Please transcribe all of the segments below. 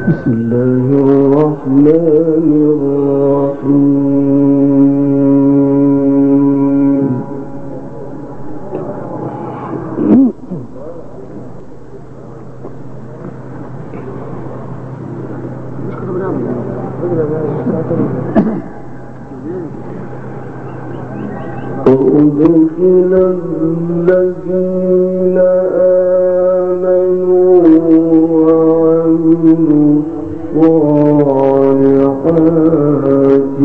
بسم الله الرحمن الرحيم. أدخل الذين آمنوا وعملوا الصالحات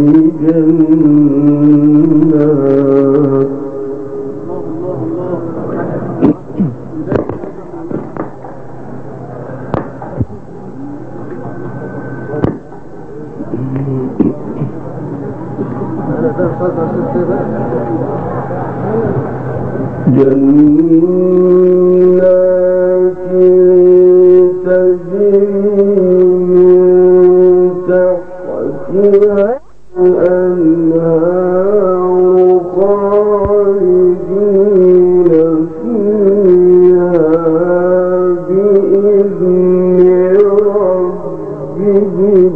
جنات تجري من تحتها الأنهار خالدين فيها بإذن ربهم.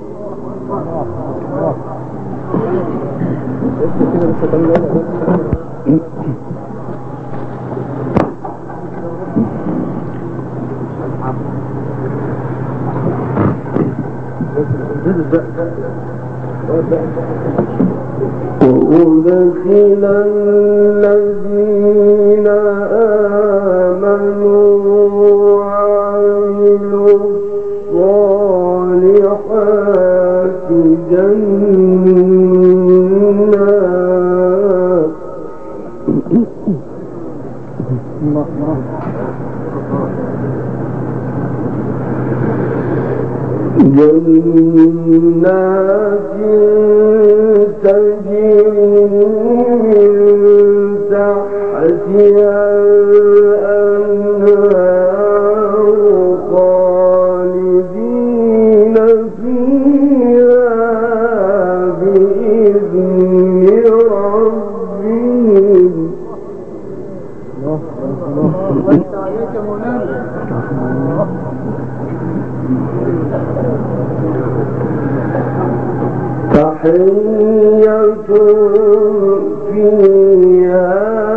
وأدخل الذين آمنوا وعملوا الصالحات جنات تجري من تحتها الأنهار خالدين فيها بإذن ربهم. تحيتهم فيها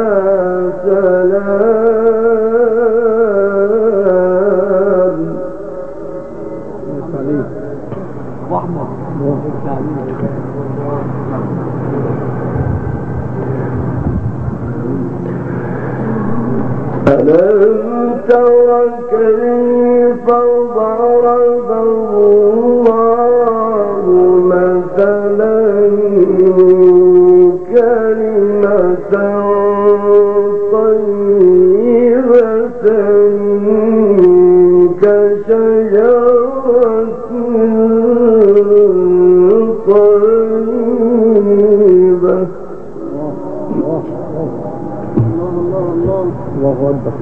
سلام. ألم تر كيف ضرب الله مثلا كلمة طيبة كشجرة طيبة. الله أكبر.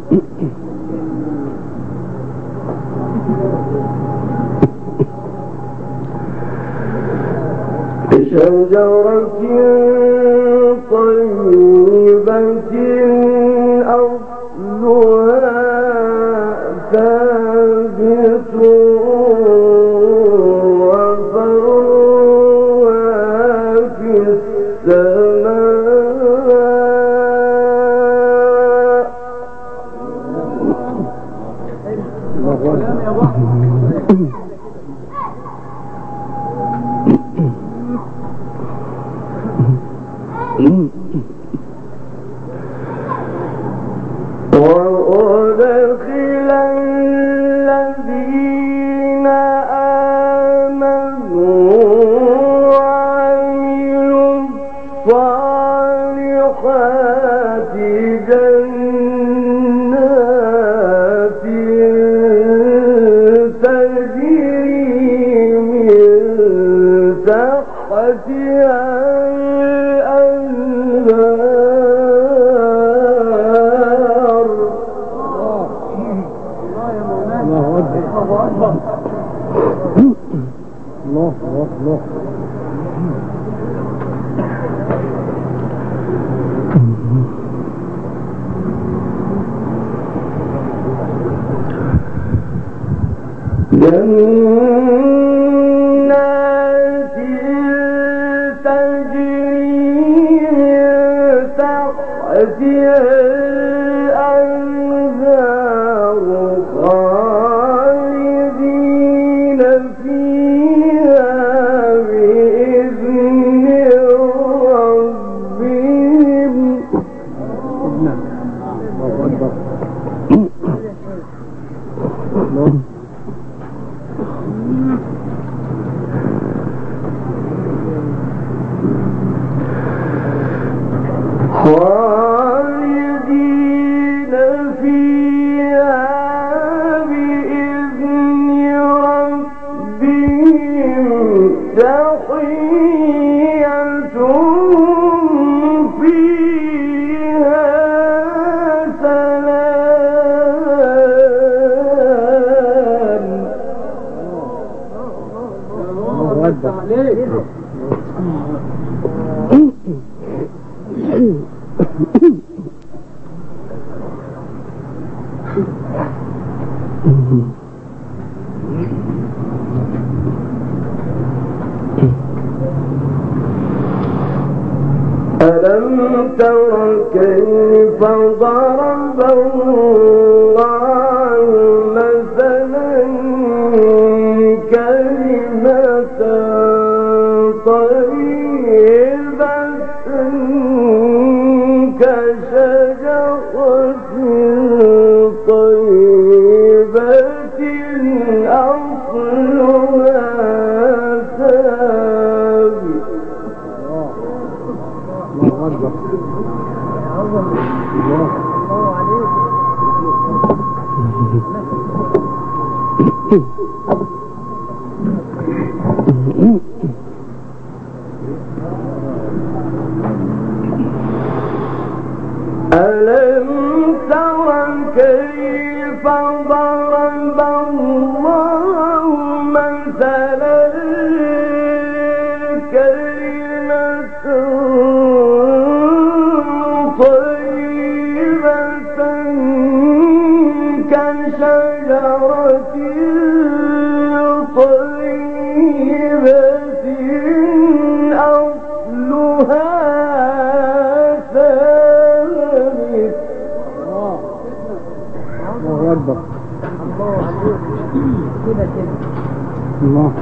كشجرة طيبة أصلها ثابت وفرعها في السماء. وأدخل الذين آمنوا وعملوا الصالحات جنات تجري جنات تجري من تحتها الأنهار خالدين فيها بإذن ربهم. خالدين فيها بإذن ربهم تحيتهم فيها سلام. ألم تر كيف ضرب الله مثلا كلمة طيبة كشجرة طيبة أصلها ثابت. ألم تر كيف ضرب الله مثلا كلمة طيبة كشجرة طيبة أصلها ثابت. الله أكبر. الله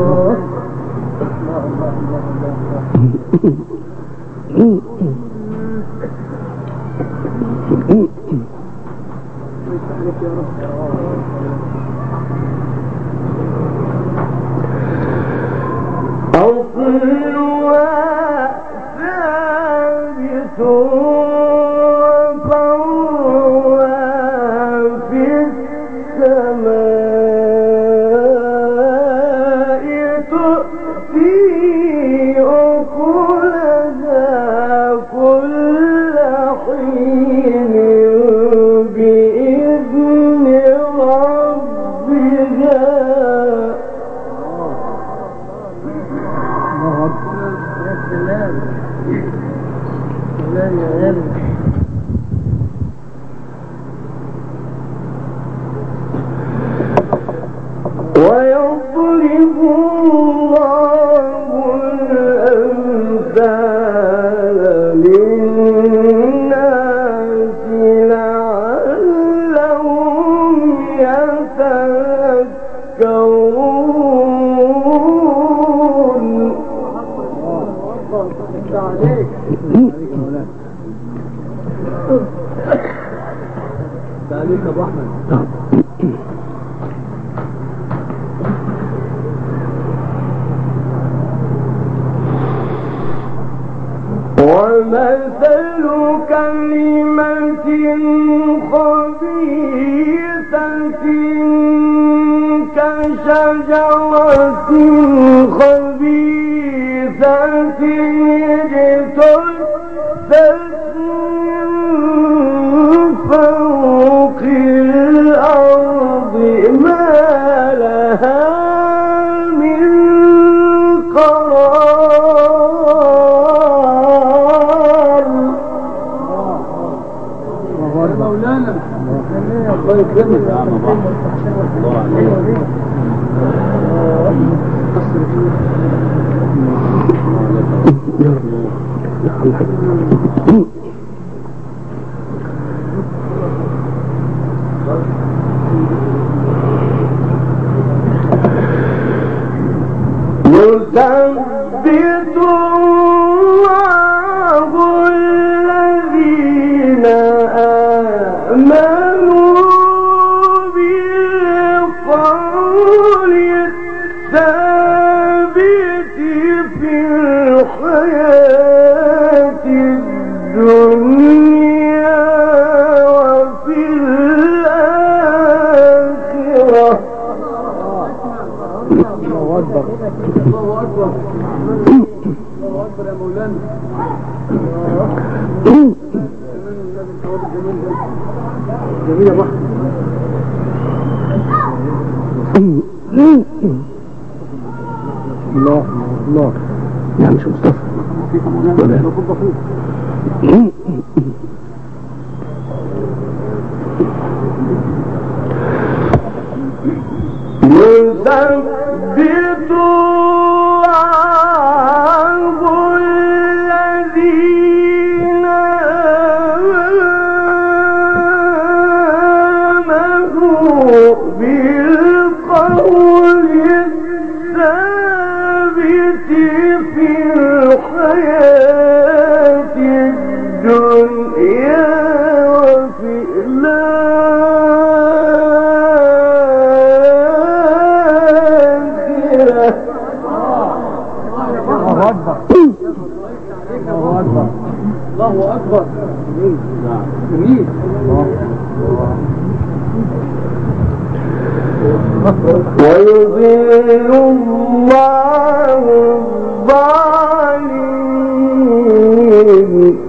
أصلها ثابت وفرعها في السماء تؤتي أكلها كل حين بإذن ربها. ويضرب الله الأمثال للناس لعلهم يتذكرون. عليك ابو احمد. ومثل كلمة خبيثة كشجرة خبيثة اجتثت من فوق الأرض ما لها من قرار. مولانا الله يكرمك. الله عليك. يثبت الله الذين آمنوا بالقول الثابت في الحياة الدنيا وفي الآخرة. الله أكبر الله أكبر الله أكبر يا مولانا. جميل يا بحر. الله الله يعني مش مصطفى يثبت الله الذين آمنوا بالقول الثابت في الحياة الدنيا وفي الله أكبر. جميل. ويضل الله الظالمين.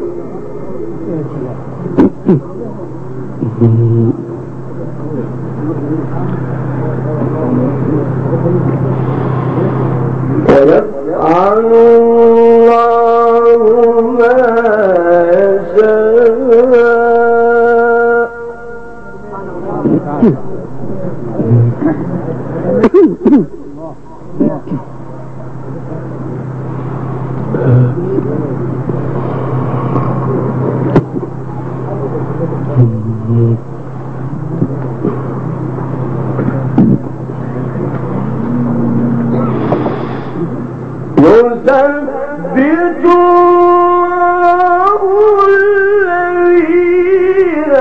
ويفعل الله ما يشاء. يثبت الله الذين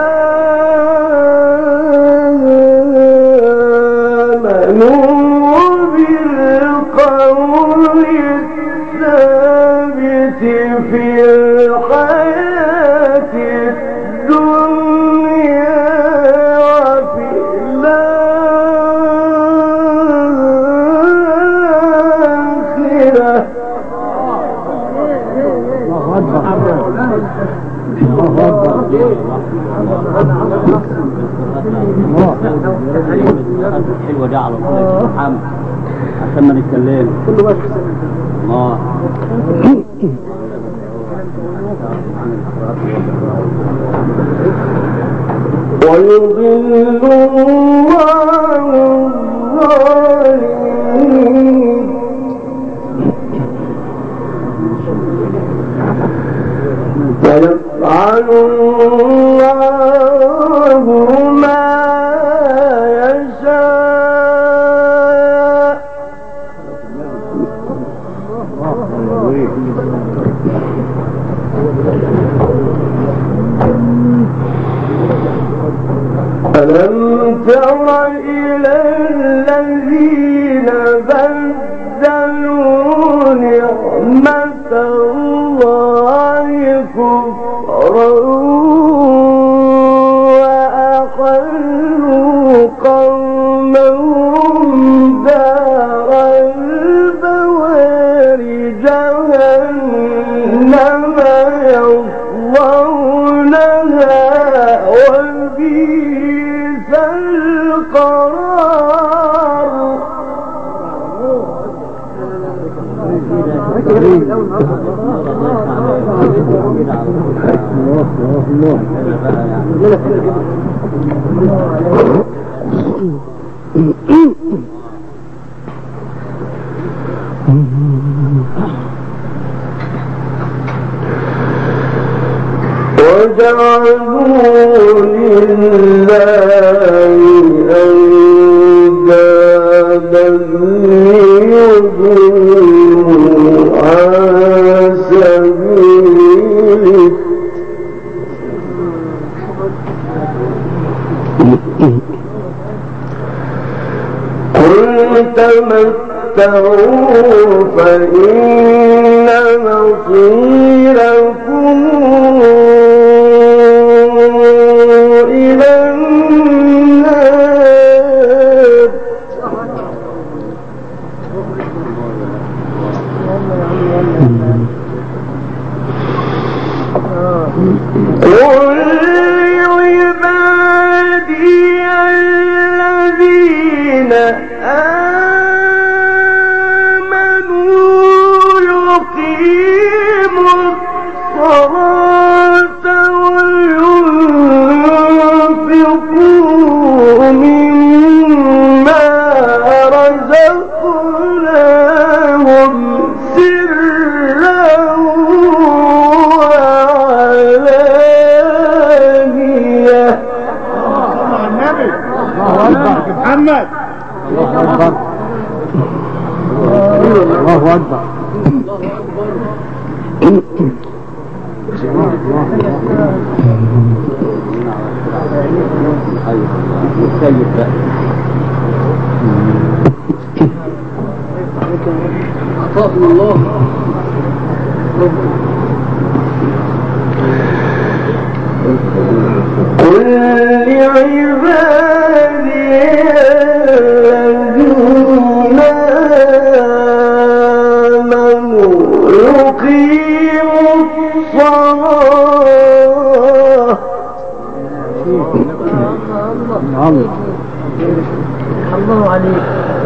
آمنوا بالقول الثابت في الحياة الدنيا وفي الآخرة. حلوة دي على طول محمد عشان ما نتكلم كله بس الله. ويضل الله الظالمين. ويفعل الله ما يشاء. ألم تر إلى الذين بدلوا نعمة الله كفرا وأحلوا قومهم دار البوار جهنم يصلونها وبئس القرار. تمتعوا فإن مصيركم إلى النار. قل لعبادي الذين محمد الله أكبر الله أكبر الله قل لعبادي الذين آمنوا يقيموا الصلاة. الله عليك.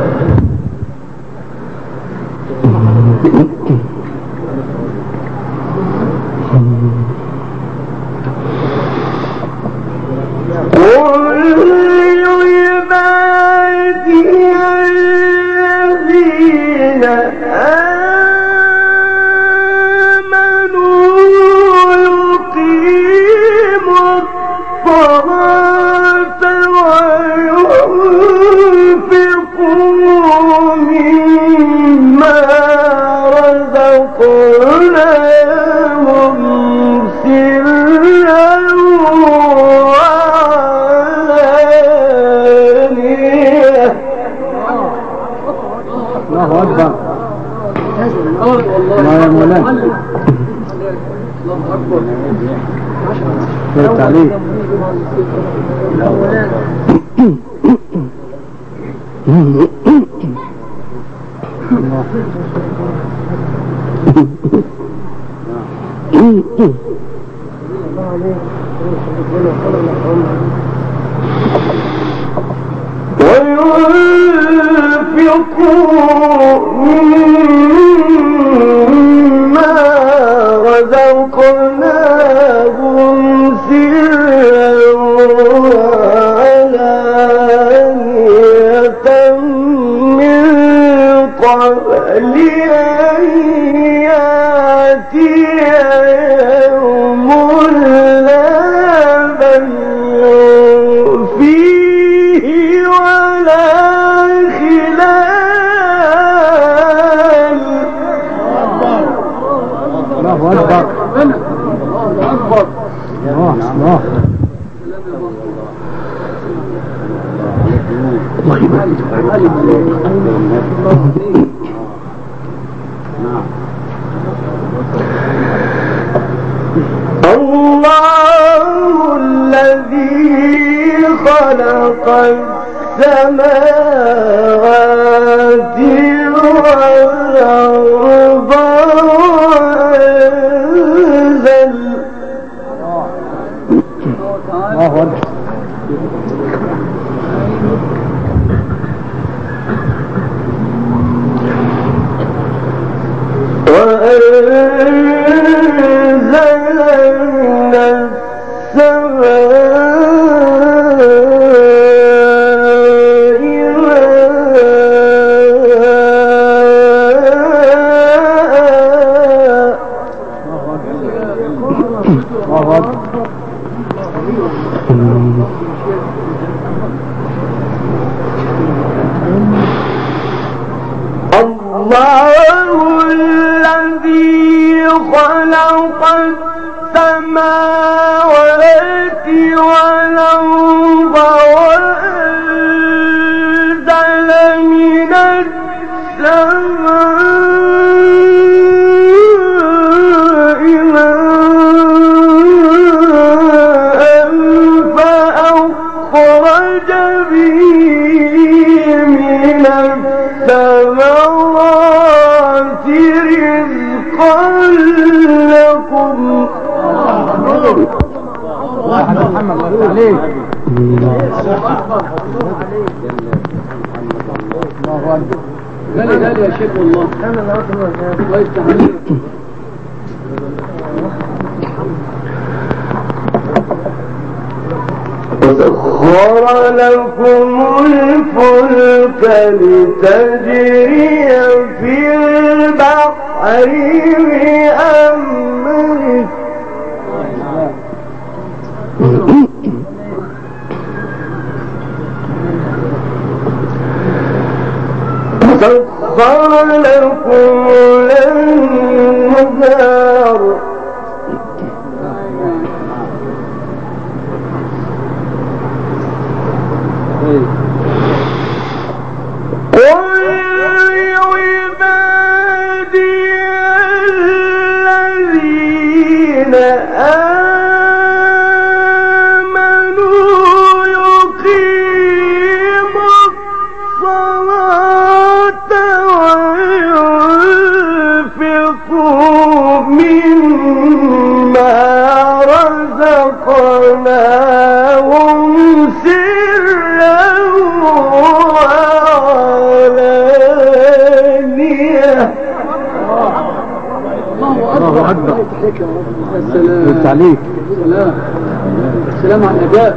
الله الذي خلق السماوات والأرض الله الذي خلق السماوات والأرض وأنزل من السماء ماء فأخرج به من الثمرات رزقا لكم. محمد عليك. الله يا شيخ والله. الله يفتح عليك. وسخر لكم الفلك لتجري في البحر بأمره وسخر لكم الأنهار عليك. السلام على الأداء.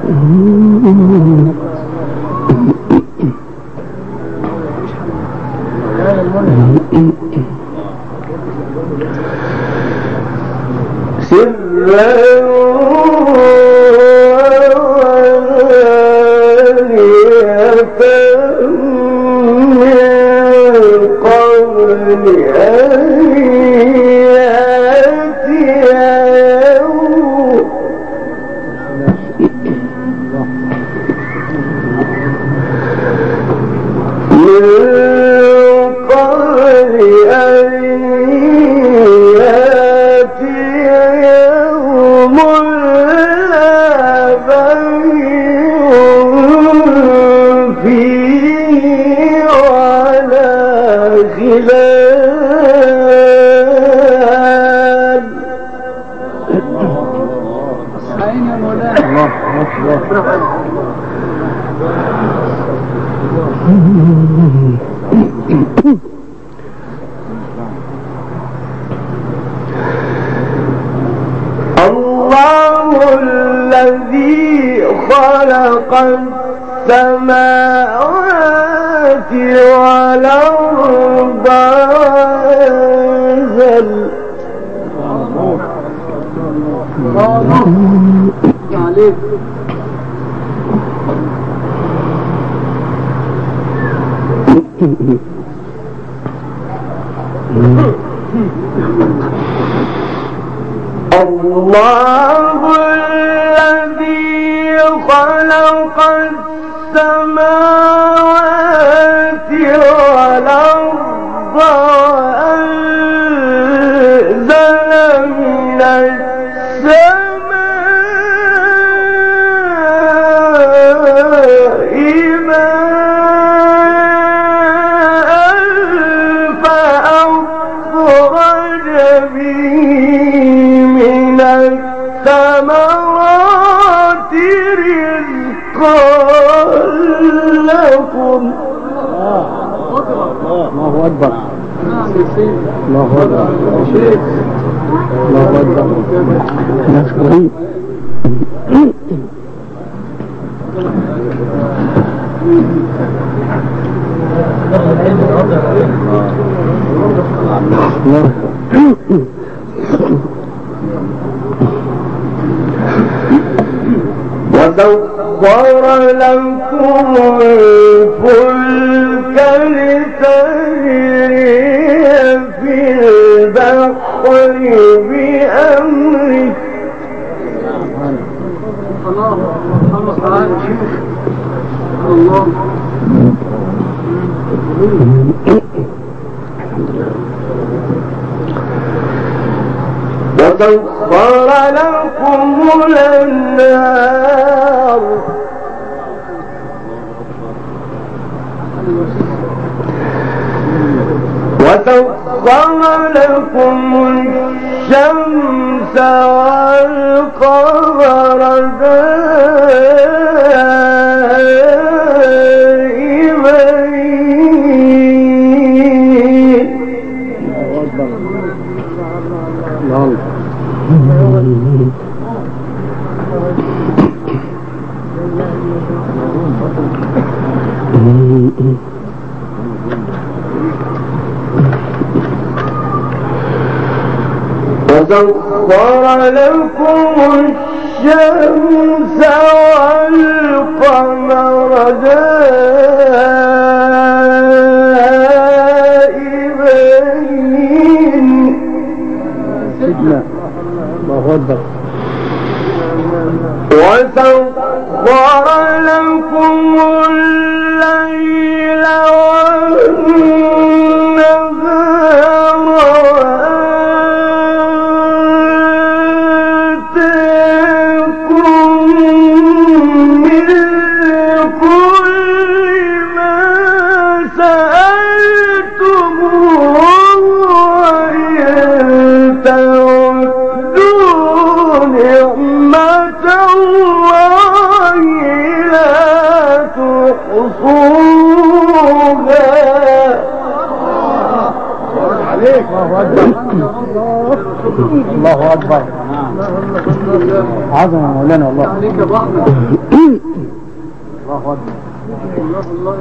الله الذي خلق السماوات والأرض وأنزل الله الذي خلق السماوات والأرض وأنزل من السماء ماء فأخرج به من الثمرات رزقا لكم. الله أكبر. الله أكبر. الله أكبر. نشكرين. الله وسخر لكم الفلك لتجري في البحر بأمره وسخر لكم الأنهار وسخر لكم الشمس والقمر دائبين وسخر لكم الشمس والقمر دائبين سيدنا الله أكبر. وسخر لكم الليل والنهار وآتاكم من كل ما سألتموه وإن تعدوا نعمة الله لا تحصوها. عليك الله أكبر. عظم مولانا والله. عليك بعض. الله أكبر. الله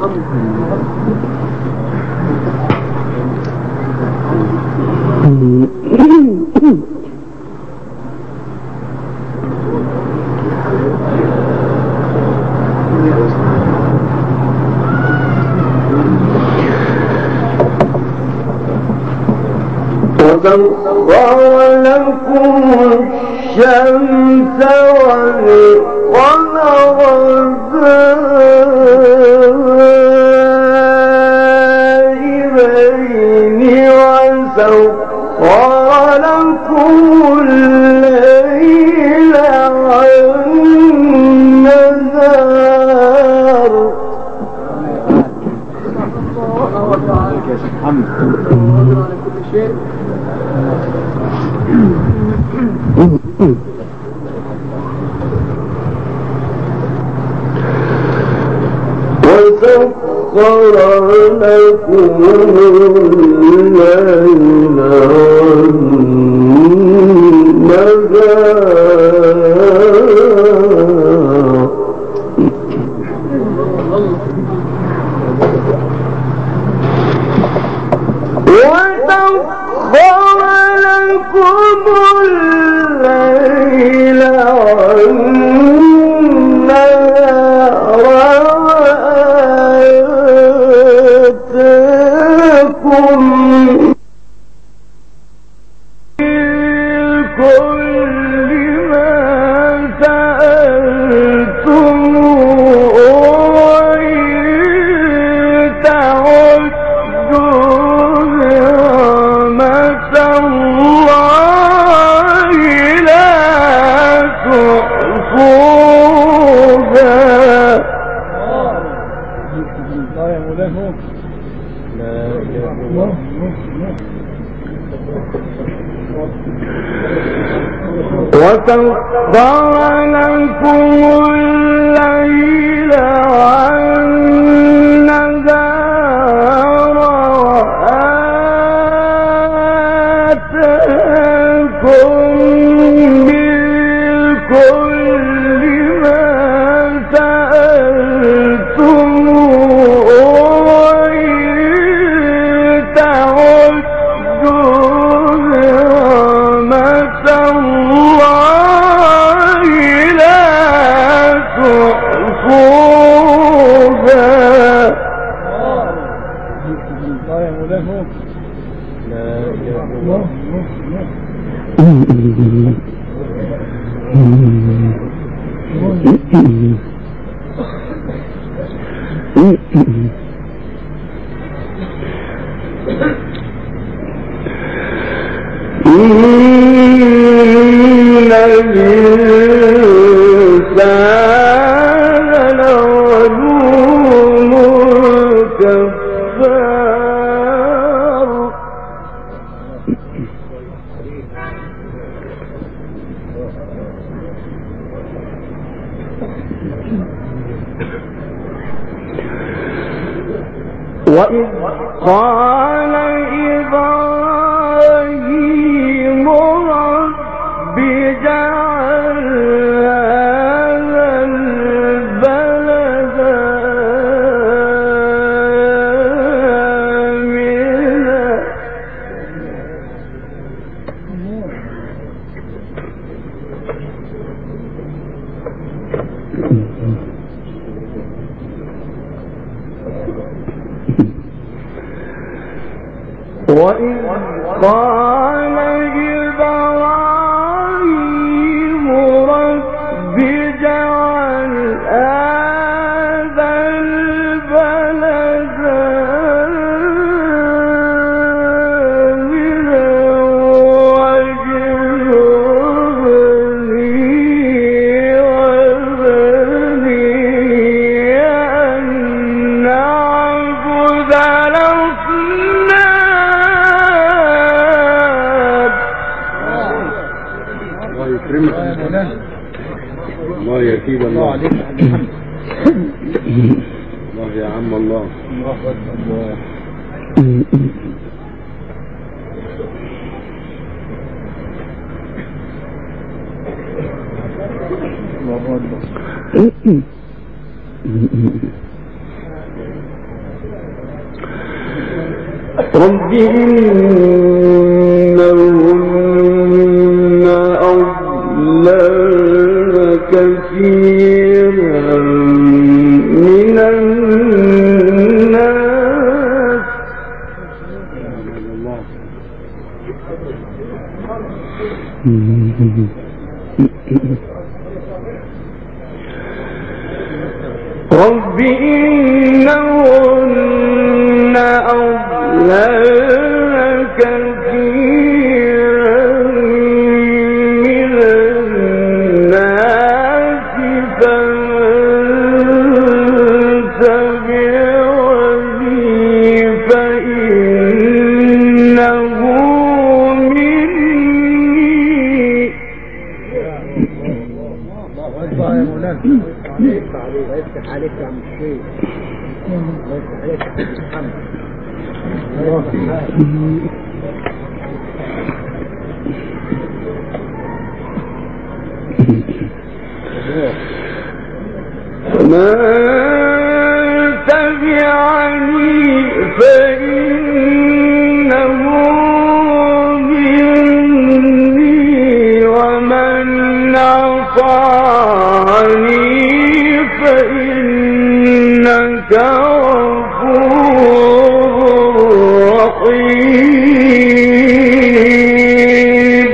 وسخر لكم الشمس والقمر دائبين وسخر لكم الليل والنهار وسخر لكم الليل والنهار وسخر لكم الليل والنهار وآتاكم من كل ما سألتموه وإن تعدوا نعمة الله لا تحصوها. الله يا مولانا. لا إله إلا الله. وسخر لكم الليل والنهار وآتاكم من كل ما سألتموه وإن تعدوا نعمة الله وإذ قال إبراهيم رب اجعل هذا البلد وإذ قال إبراهيم رب اجعل هذا البلد آمنا واجنبني وبني أن نعبد الله يكيد الله الله يا عم الله رب إنهن أضللن كثيرا من الناس رب إنهن أضللن كثيرا من الناس فمن تبعني فإنه مني ويفتح عليك يا عم الشيخ ويفتح عليك يا محمد فمن تبعني فإنه مني ومن عصاني فإنك غفور رحيم.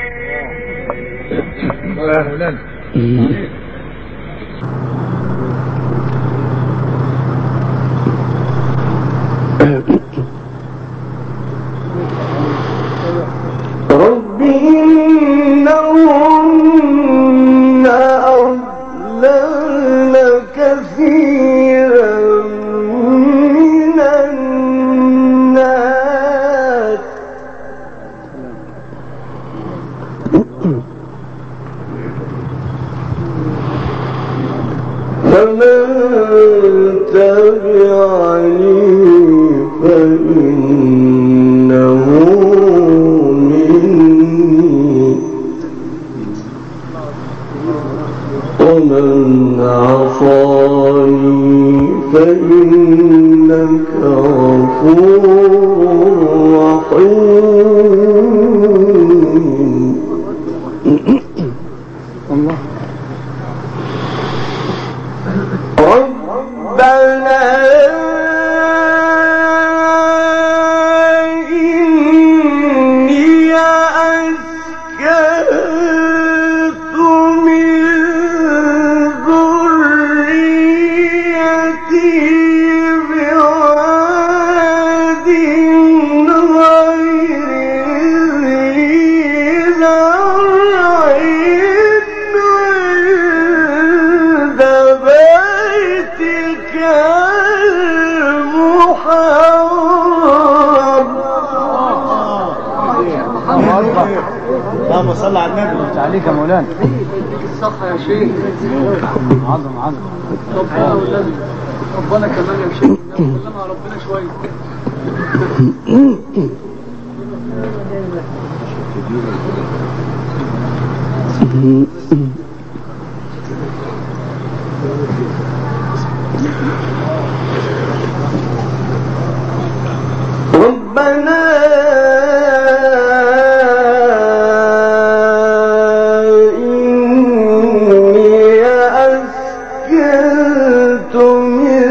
رب إنهن أضللن كثيرا من الناس فمن تبعني فإنه مني ومن عصاني فإنك غفور رحيم. الله ربنا إني أسكنت من اللهم صل على النبي. انت عليك يا مولانا. الصحة يا شيخ. عظم عظم. ربنا والنبي. ربنا كمان يا شيخ. كلمها ربنا شوية. ربنا إني أسكنت من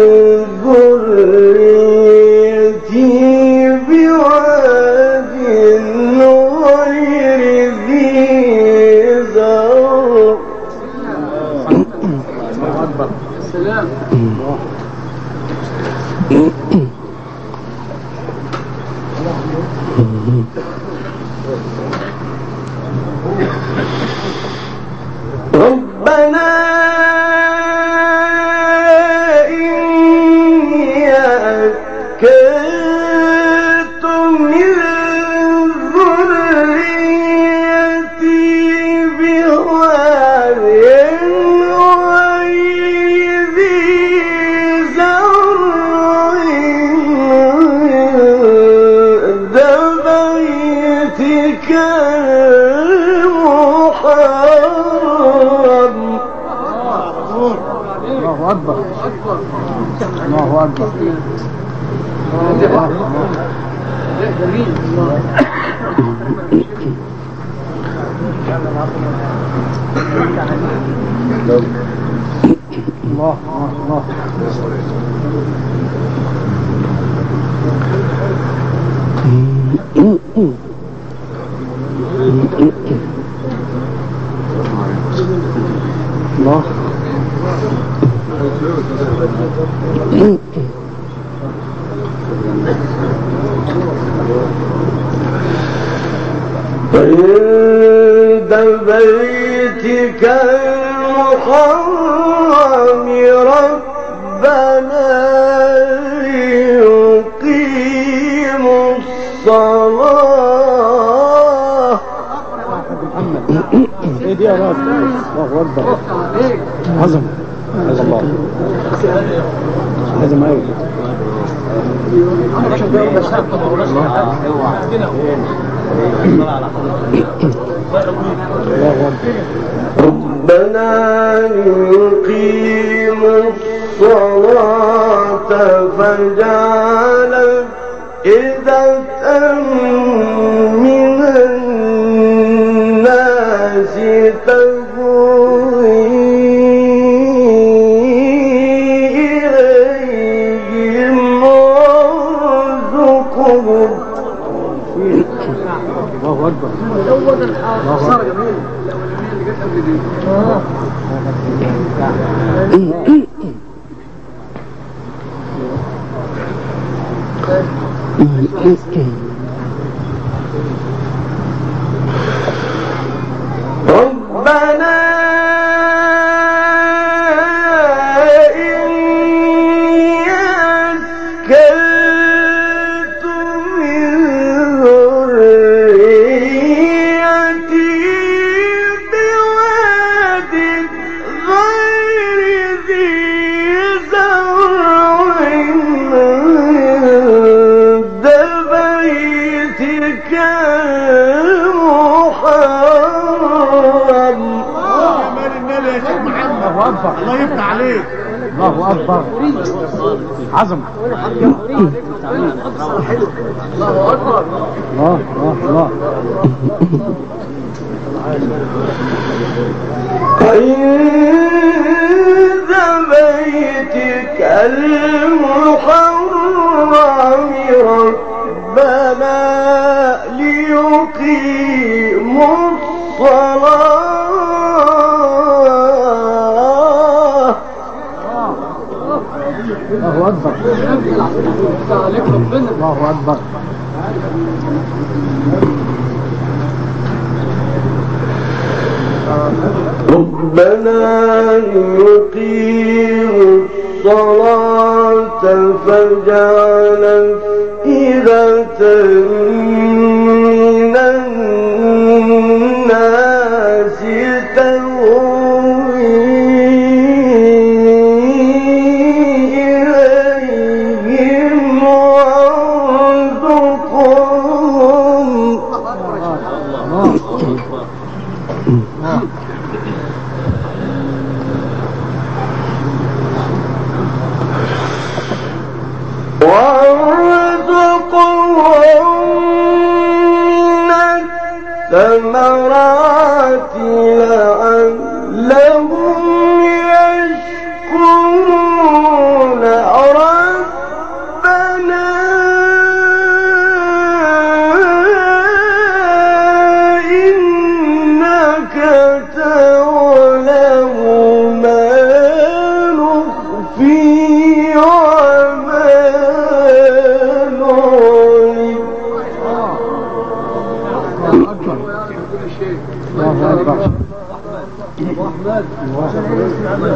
ذريتي بواد غير ذي زرع. السلام. ربنا إني أسكنت من ذريتي بواد غير ذي زرع عند بيتك المحرم. الله اكبر. الله اكبر. جميل. الله الله. الله. عند بيتك المحرم ربنا ليقيموا الصلاة. ايه دي يا راس؟ الله اكبر. عظم. الله. لازم ايوه. ربنا يقيموا الصلاة فاجعل أفئدة من الناس تهوي إليهم وارزقهم. الله اكبر. زود الحصار جميل. اللي جت قبل دي. ربنا إني أسكنت من ذريتي بواد غير ذي زرع عند بيتك المحرم. الله اكبر. الله يفتح عليك. الله اكبر. عظم. الله أكبر. الله الله الله. عند بيتك المحرم ربنا ليقيموا الصلاة. الله اكبر. عليك ربنا. الله اكبر. ربنا يقيموا الصلاة فاجعل أفئدة من الناس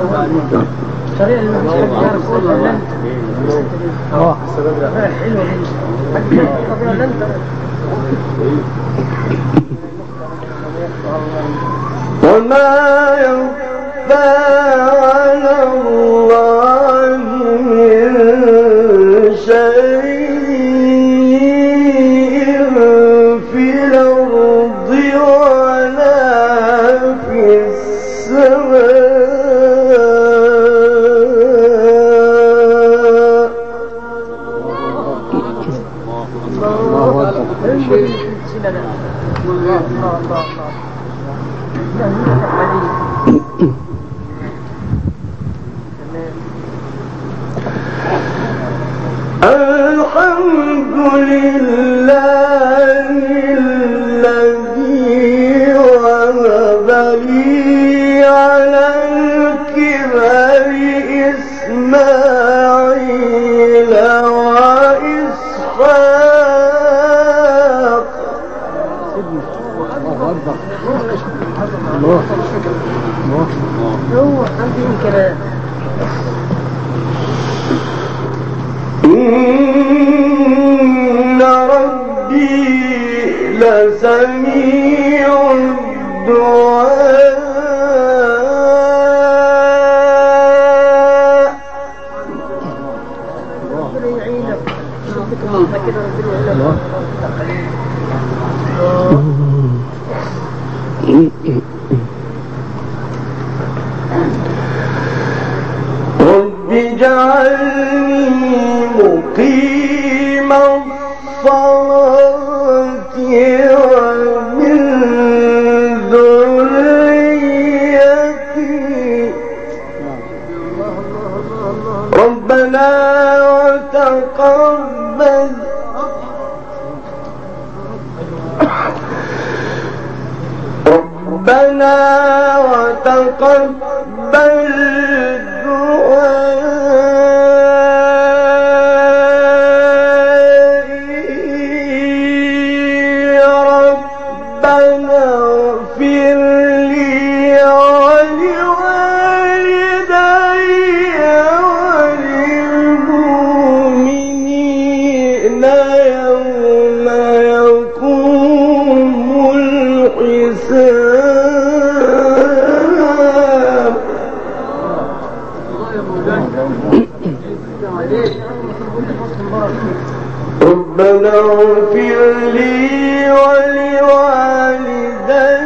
طريقة اللي مفيش حد يعرف يقولها إلا أنت. حلوة دي. حد يعرف إلا أنت. وما يخفى على الله من شيء في الأرض ولا في السماء. الحمد لله الذي وهب لي على الكبر إسماعيل وإسحاق. هو عندي كلام. إن ربي لسميع الدعاء. ربنا يعينك. كده ربنا يعينك. رب اجعلني مقيم الصلاة ومن ذريتي ربنا وتقبل ربنا وتقبل ربنا اغفر لي ولوالدي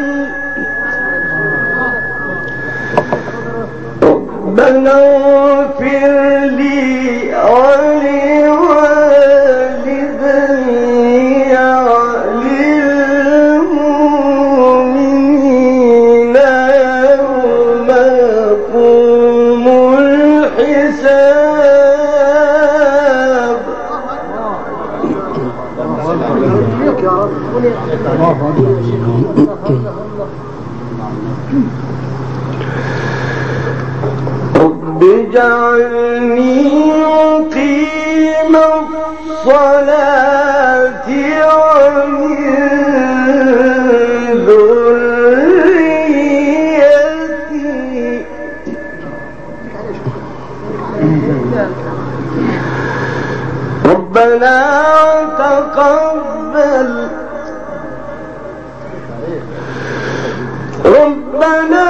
ربنا اغفر لي ولوالدي وللمؤمنين يوم يقوم الحساب. رب اجعلني مقيم الصلاة ومن ذريتي ربنا تقبل ربنا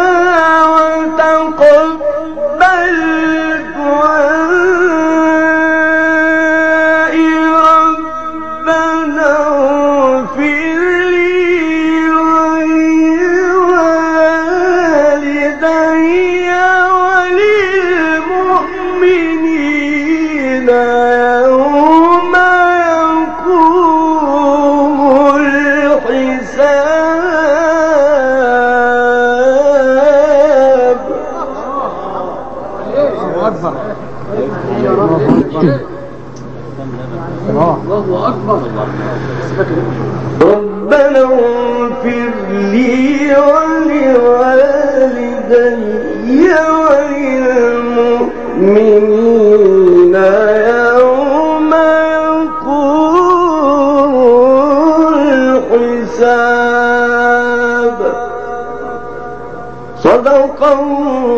وتقبل دعائي ربنا اغفر لي ولوالدي وللمؤمنين يوم يقوم الحساب. الله أكبر. ربنا اغفر لي ولوالدي وللمؤمنين يوم يقوم الحساب. صدق الله